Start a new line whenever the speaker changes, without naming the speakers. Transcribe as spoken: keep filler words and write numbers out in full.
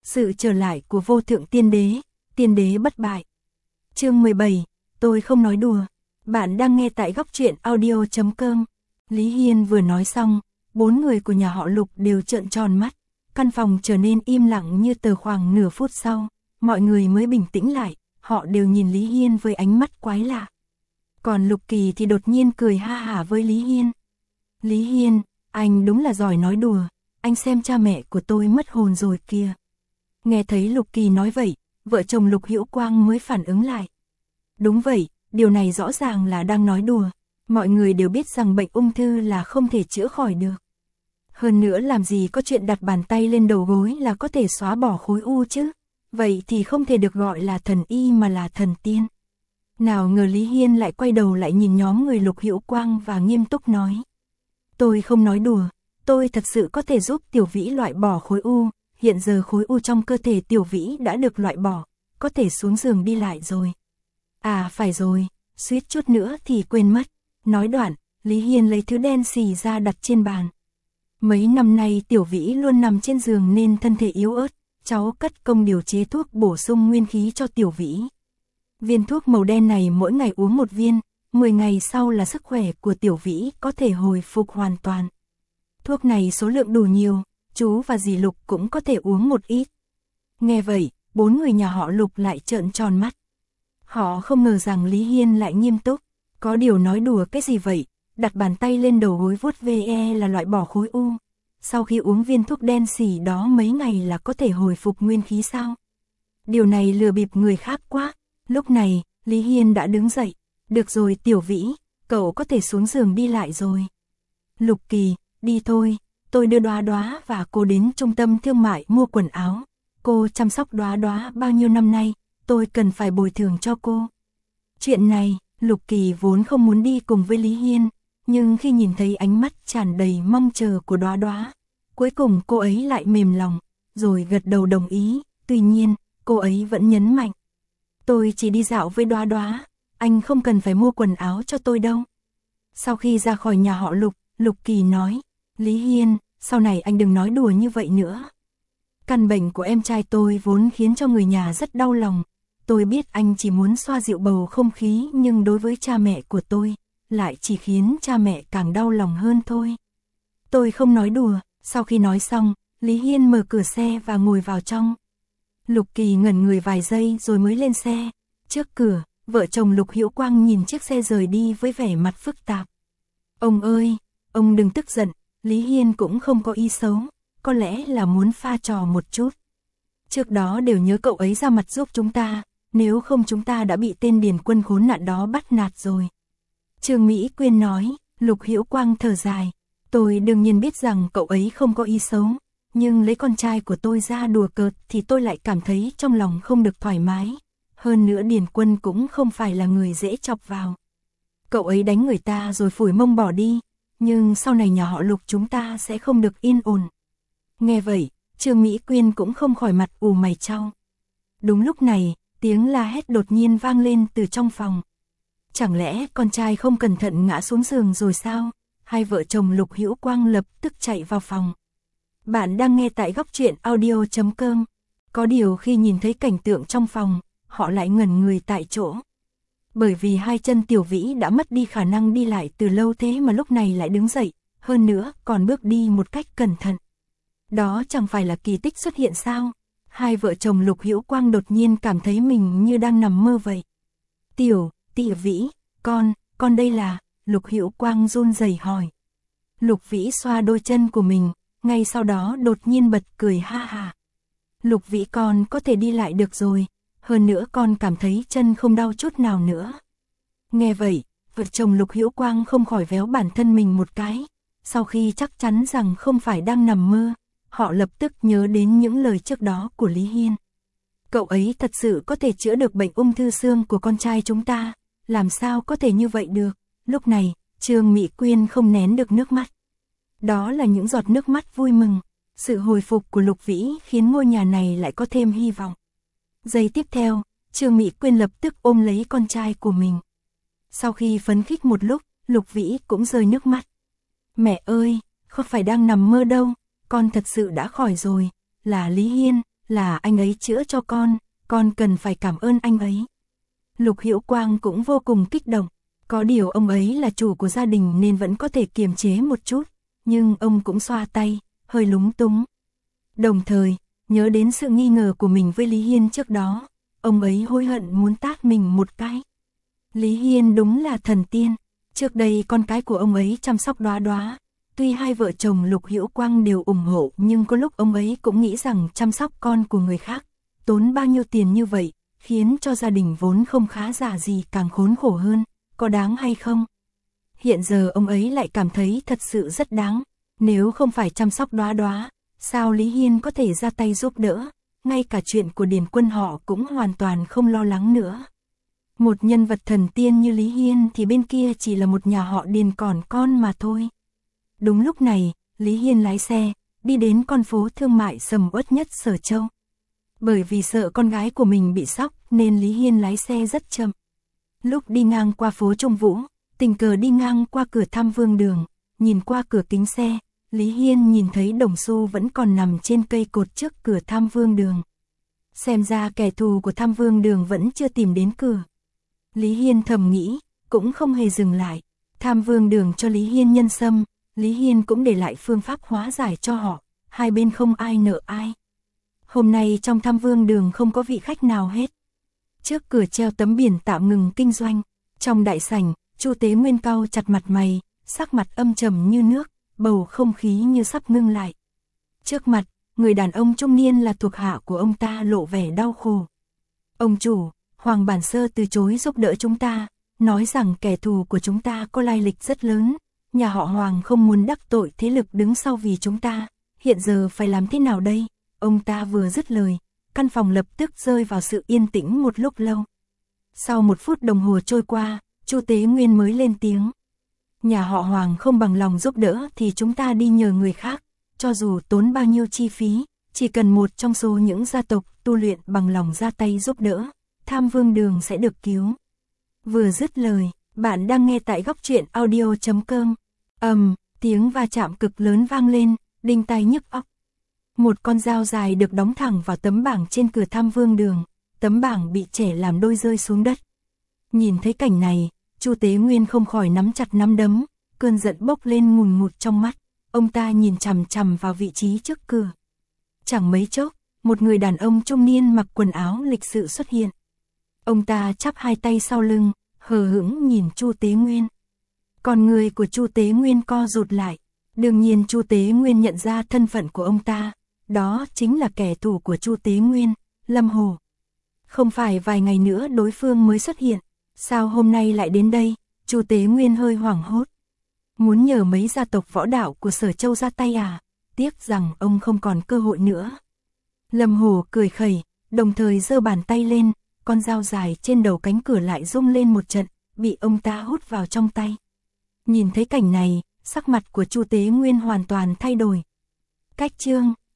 Sự trở lại của vô thượng tiên đế, tiên đế bất bại. Chương mười bảy, tôi không nói đùa. Bạn đang nghe tại góc truyện audio chấm com. Lý Hiên vừa nói xong, bốn người của nhà họ Lục đều trợn tròn mắt. Căn phòng trở nên im lặng như tờ. Khoảng nửa phút sau, mọi người mới bình tĩnh lại, họ đều nhìn Lý Hiên với ánh mắt quái lạ. Còn Lục Kỳ thì đột nhiên cười ha hả với Lý Hiên. Lý Hiên, anh đúng là giỏi nói đùa, anh xem cha mẹ của tôi mất hồn rồi kìa. Nghe thấy Lục Kỳ nói vậy, vợ chồng Lục Hữu Quang mới phản ứng lại. Đúng vậy, điều này rõ ràng là đang nói đùa. Mọi người đều biết rằng bệnh ung thư là không thể chữa khỏi được. Hơn nữa làm gì có chuyện đặt bàn tay lên đầu gối là có thể xóa bỏ khối u chứ. Vậy thì không thể được gọi là thần y mà là thần tiên. Nào ngờ Lý Hiên lại quay đầu lại nhìn nhóm người Lục Hữu Quang và nghiêm túc nói. Tôi không nói đùa, tôi thật sự có thể giúp Tiểu Vĩ loại bỏ khối u. Hiện giờ khối u trong cơ thể Tiểu Vĩ đã được loại bỏ, có thể xuống giường đi lại rồi. À phải rồi, suýt chút nữa thì quên mất. Nói đoạn, Lý Hiên lấy thứ đen xì ra đặt trên bàn. Mấy năm nay Tiểu Vĩ luôn nằm trên giường nên thân thể yếu ớt, cháu cất công điều chế thuốc bổ sung nguyên khí cho Tiểu Vĩ. Viên thuốc màu đen này mỗi ngày uống một viên, mười ngày sau là sức khỏe của Tiểu Vĩ có thể hồi phục hoàn toàn. Thuốc này số lượng đủ nhiều, chú và dì Lục cũng có thể uống một ít. Nghe vậy, bốn người nhà họ Lục lại trợn tròn mắt. Họ không ngờ rằng Lý Hiên lại nghiêm túc, có điều nói đùa cái gì vậy, đặt bàn tay lên đầu gối vuốt ve là loại bỏ khối u. Sau khi uống viên thuốc đen xỉ đó mấy ngày là có thể hồi phục nguyên khí sao? Điều này lừa bịp người khác quá. Lúc này, Lý Hiên đã đứng dậy. Được rồi Tiểu Vĩ, cậu có thể xuống giường đi lại rồi. Lục Kỳ, đi thôi, tôi đưa Đóa Đóa và cô đến trung tâm thương mại mua quần áo. Cô chăm sóc Đóa Đóa bao nhiêu năm nay, tôi cần phải bồi thường cho cô. Chuyện này, Lục Kỳ vốn không muốn đi cùng với Lý Hiên, nhưng khi nhìn thấy ánh mắt tràn đầy mong chờ của Đóa Đóa, cuối cùng cô ấy lại mềm lòng, rồi gật đầu đồng ý. Tuy nhiên, cô ấy vẫn nhấn mạnh. Tôi chỉ đi dạo với Đóa Đóa, anh không cần phải mua quần áo cho tôi đâu. Sau khi ra khỏi nhà họ Lục, Lục Kỳ nói, Lý Hiên, sau này anh đừng nói đùa như vậy nữa. Căn bệnh của em trai tôi vốn khiến cho người nhà rất đau lòng. Tôi biết anh chỉ muốn xoa dịu bầu không khí, nhưng đối với cha mẹ của tôi, lại chỉ khiến cha mẹ càng đau lòng hơn thôi. Tôi không nói đùa. Sau khi nói xong, Lý Hiên mở cửa xe và ngồi vào trong. Lục Kỳ ngẩn người vài giây rồi mới lên xe. Trước cửa, vợ chồng Lục Hữu Quang nhìn chiếc xe rời đi với vẻ mặt phức tạp. Ông ơi, ông đừng tức giận, Lý Hiên cũng không có ý xấu, có lẽ là muốn pha trò một chút. Trước đó đều nhớ cậu ấy ra mặt giúp chúng ta, nếu không chúng ta đã bị tên điền quân khốn nạn đó bắt nạt rồi. Trương Mỹ Quyên nói. Lục Hữu Quang thở dài. Tôi đương nhiên biết rằng cậu ấy không có ý xấu, nhưng lấy con trai của tôi ra đùa cợt thì tôi lại cảm thấy trong lòng không được thoải mái. Hơn nữa Điền Quân cũng không phải là người dễ chọc vào. Cậu ấy đánh người ta rồi phủi mông bỏ đi, nhưng sau này nhà họ Lục chúng ta sẽ không được yên ổn. Nghe vậy, Trương Mỹ Quyên cũng không khỏi mặt ù mày chau. Đúng lúc này, tiếng la hét đột nhiên vang lên từ trong phòng. Chẳng lẽ con trai không cẩn thận ngã xuống giường rồi sao? Hai vợ chồng Lục Hữu Quang lập tức chạy vào phòng. Bạn đang nghe tại góc truyện audio chấm com. Có điều khi nhìn thấy cảnh tượng trong phòng, họ lại ngẩn người tại chỗ. Bởi vì hai chân Tiểu Vĩ đã mất đi khả năng đi lại từ lâu, thế mà lúc này lại đứng dậy, hơn nữa còn bước đi một cách cẩn thận. Đó chẳng phải là kỳ tích xuất hiện sao? Hai vợ chồng Lục Hữu Quang đột nhiên cảm thấy mình như đang nằm mơ vậy. Tiểu, Tiểu Vĩ, con, con đây là... Lục Hữu Quang run rẩy hỏi. Lục Vĩ xoa đôi chân của mình, ngay sau đó đột nhiên bật cười ha ha. Lục Vĩ, con có thể đi lại được rồi, hơn nữa con cảm thấy chân không đau chút nào nữa. Nghe vậy, vợ chồng Lục Hữu Quang không khỏi véo bản thân mình một cái. Sau khi chắc chắn rằng không phải đang nằm mơ, họ lập tức nhớ đến những lời trước đó của Lý Hiên. Cậu ấy thật sự có thể chữa được bệnh ung thư xương của con trai chúng ta, làm sao có thể như vậy được? Lúc này, Trương Mỹ Quyên không nén được nước mắt. Đó là những giọt nước mắt vui mừng. Sự hồi phục của Lục Vĩ khiến ngôi nhà này lại có thêm hy vọng. Giây tiếp theo, Trương Mỹ Quyên lập tức ôm lấy con trai của mình. Sau khi phấn khích một lúc, Lục Vĩ cũng rơi nước mắt. Mẹ ơi, không phải đang nằm mơ đâu, con thật sự đã khỏi rồi, là Lý Hiên, là anh ấy chữa cho con, con cần phải cảm ơn anh ấy. Lục Hữu Quang cũng vô cùng kích động, có điều ông ấy là chủ của gia đình nên vẫn có thể kiềm chế một chút, nhưng ông cũng xoa tay, hơi lúng túng. Đồng thời, nhớ đến sự nghi ngờ của mình với Lý Hiên trước đó, ông ấy hối hận muốn tát mình một cái. Lý Hiên đúng là thần tiên, trước đây con cái của ông ấy chăm sóc Đóa Đóa, tuy hai vợ chồng Lục Hữu Quang đều ủng hộ nhưng có lúc ông ấy cũng nghĩ rằng chăm sóc con của người khác, tốn bao nhiêu tiền như vậy, khiến cho gia đình vốn không khá giả gì càng khốn khổ hơn, có đáng hay không? Hiện giờ ông ấy lại cảm thấy thật sự rất đáng, nếu không phải chăm sóc Đóa Đóa, sao Lý Hiên có thể ra tay giúp đỡ, ngay cả chuyện của Điền Quân họ cũng hoàn toàn không lo lắng nữa. Một nhân vật thần tiên như Lý Hiên thì bên kia chỉ là một nhà họ Điền còn con mà thôi. Đúng lúc này, Lý Hiên lái xe, đi đến con phố thương mại sầm uất nhất Sở Châu. Bởi vì sợ con gái của mình bị sốc nên Lý Hiên lái xe rất chậm. Lúc đi ngang qua phố Trung Vũ, tình cờ đi ngang qua cửa Tham Vương Đường, nhìn qua cửa kính xe, Lý Hiên nhìn thấy đồng xu vẫn còn nằm trên cây cột trước cửa Tham Vương Đường. Xem ra kẻ thù của Tham Vương Đường vẫn chưa tìm đến cửa. Lý Hiên thầm nghĩ, cũng không hề dừng lại. Tham Vương Đường cho Lý Hiên nhân sâm, Lý Hiên cũng để lại phương pháp hóa giải cho họ, hai bên không ai nợ ai. Hôm nay trong Tham Vương Đường không có vị khách nào hết. Trước cửa treo tấm biển tạm ngừng kinh doanh, trong đại sảnh, Chu Tế Nguyên cau chặt mặt mày, sắc mặt âm trầm như nước, bầu không khí như sắp ngưng lại. Trước mặt, người đàn ông trung niên là thuộc hạ của ông ta lộ vẻ đau khổ. Ông chủ, Hoàng Bản Sơ từ chối giúp đỡ chúng ta, nói rằng kẻ thù của chúng ta có lai lịch rất lớn, nhà họ Hoàng không muốn đắc tội thế lực đứng sau vì chúng ta, hiện giờ phải làm thế nào đây? Ông ta vừa dứt lời, căn phòng lập tức rơi vào sự yên tĩnh một lúc lâu. Sau một phút đồng hồ trôi qua, Chu Tế Nguyên mới lên tiếng. Nhà họ Hoàng không bằng lòng giúp đỡ thì chúng ta đi nhờ người khác, cho dù tốn bao nhiêu chi phí, chỉ cần một trong số những gia tộc tu luyện bằng lòng ra tay giúp đỡ, Tham Vương Đường sẽ được cứu. Vừa dứt lời, bạn đang nghe tại góc truyện audio chấm com. Ầm, um, tiếng va chạm cực lớn vang lên, đinh tai nhức óc. Một con dao dài được đóng thẳng vào tấm bảng trên cửa Tham Vương Đường, tấm bảng bị chẻ làm đôi rơi xuống đất. Nhìn thấy cảnh này, Chu Tế Nguyên không khỏi nắm chặt nắm đấm, cơn giận bốc lên ngùn ngụt trong mắt, ông ta nhìn chằm chằm vào vị trí trước cửa. Chẳng mấy chốc, một người đàn ông trung niên mặc quần áo lịch sự xuất hiện. Ông ta chắp hai tay sau lưng, hờ hững nhìn Chu Tế Nguyên. Con người của Chu Tế Nguyên co rụt lại, đương nhiên Chu Tế Nguyên nhận ra thân phận của ông ta, đó chính là kẻ thù của Chu Tế Nguyên, Lâm Hồ. Không phải vài ngày nữa đối phương mới xuất hiện, sao hôm nay lại đến đây? Chu Tế Nguyên hơi hoảng hốt. Muốn nhờ mấy gia tộc võ đạo của Sở Châu ra tay à? Tiếc rằng ông không còn cơ hội nữa. Lâm Hồ cười khẩy, đồng thời giơ bàn tay lên, con dao dài trên đầu cánh cửa lại rung lên một trận, bị ông ta hút vào trong tay. Nhìn thấy cảnh này, sắc mặt của Chu Tế Nguyên hoàn toàn thay đổi. Cách chương